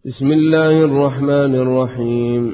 بسم الله الرحمن الرحيم.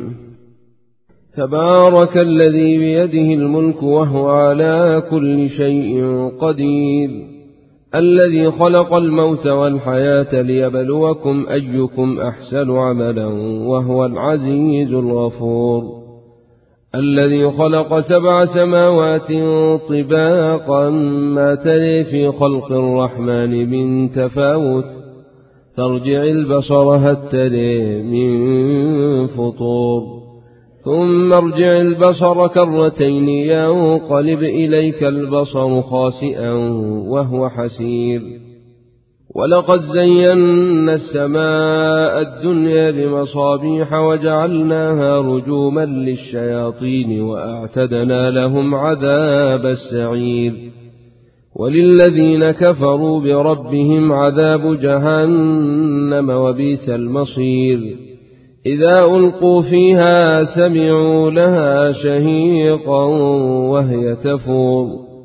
تبارك الذي بيده الملك وهو على كل شيء قدير، الذي خلق الموت والحياة ليبلوكم أيكم أحسن عملا وهو العزيز الغفور، الذي خلق 7 سماوات طباقا ما تري في خلق الرحمن من تفاوت، فارجع البصر هل تري من فطور، ثم ارجع البصر كرتين ينقلب إليك البصر خاسئا وهو حسير. ولقد زينا السماء الدنيا بمصابيح وجعلناها رجوما للشياطين وأعتدنا لهم عذاب السعير. وللذين كفروا بربهم عذاب جهنم وبئس المصير. إذا ألقوا فيها سمعوا لها شهيقا وهي تفور،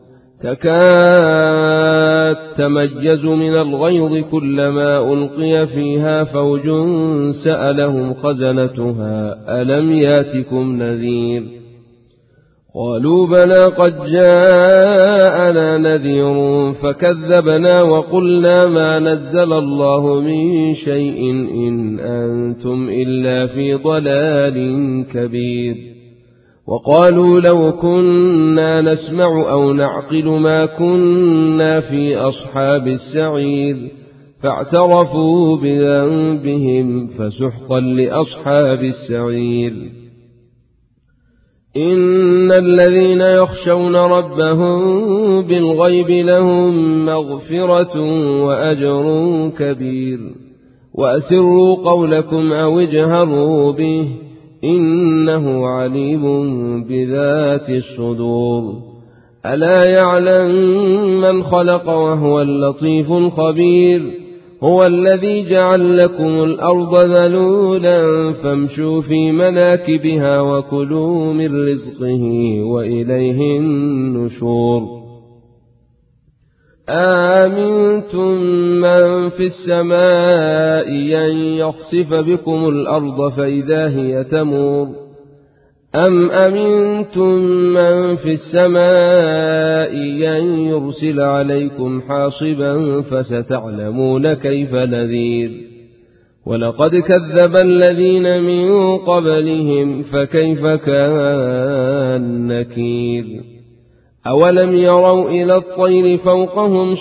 تكاد تميز من الغيظ كلما ألقي فيها فوج سألهم خزنتها ألم ياتكم نذير؟ قالوا بلى قد جاءنا نذير فكذبنا وقلنا ما نزل الله من شيء إن أنتم إلا في ضلال كبير. وقالوا لو كنا نسمع أو نعقل ما كنا في أصحاب السعير، فاعترفوا بذنبهم فسحقا لأصحاب السعير. إن الذين يخشون ربهم بالغيب لهم مغفرة وأجر كبير. وأسروا قولكم أو اجهروا به إنه عليم بذات الصدور. ألا يعلم من خلق وهو اللطيف الخبير. هو الذي جعل لكم الأرض ذلولا فامشوا في مناكبها وكلوا من رزقه وإليه النشور. آمنتم من في السماء أن يخسف بكم الأرض فإذا هي تمور، أم أمنتم من في السماء أن يرسل عليكم حاصبا فستعلمون كيف نذير. ولقد كذب الذين من قبلهم فكيف كان نكير. أولم يروا إلى الطير فوقهم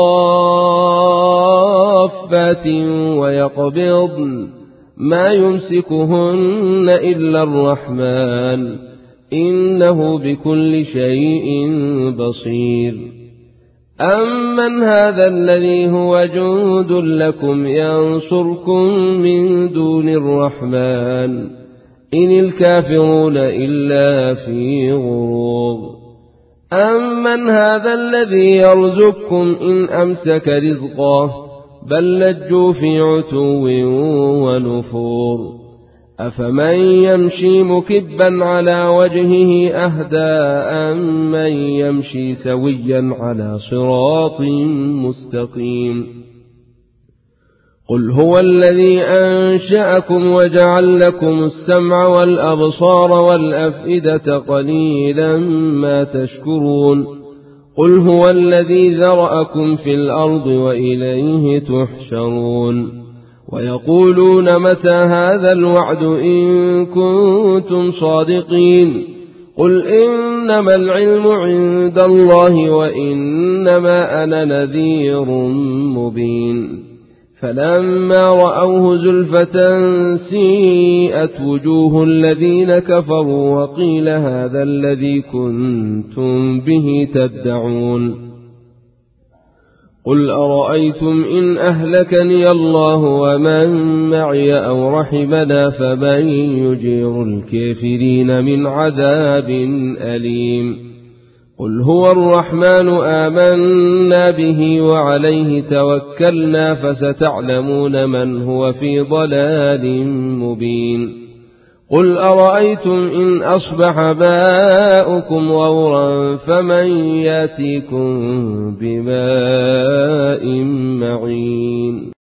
صافات ويقبضن ما يمسكهن إلا الرحمن إنه بكل شيء بصير. أمن هذا الذي هو جند لكم ينصركم من دون الرحمن إن الكافرون إلا في غرور. أمن هذا الذي يرزقكم إن أمسك رزقه بل لجوا في عتو ونفور. أفمن يمشي مكبا على وجهه أهدى أم من يمشي سويا على صراط مستقيم. قل هو الذي أنشأكم وجعل لكم السمع والأبصار والأفئدة قليلا ما تشكرون. قل هو الذي ذرأكم في الأرض وإليه تحشرون. ويقولون متى هذا الوعد إن كنتم صادقين. قل إنما العلم عند الله وإنما أنا نذير مبين. فلما رأوه زلفة سيئت وجوه الذين كفروا وقيل هذا الذي كنتم به تدعون. قل أرأيتم إن أهلكني الله ومن معي أو رحمنا فمن يجير الكافرين من عذاب أليم. قل هو الرحمن آمنا به وعليه توكلنا فستعلمون من هو في ضلال مبين. قل أرأيتم إن أصبح ماؤكم غورا فمن ياتيكم بماء معين.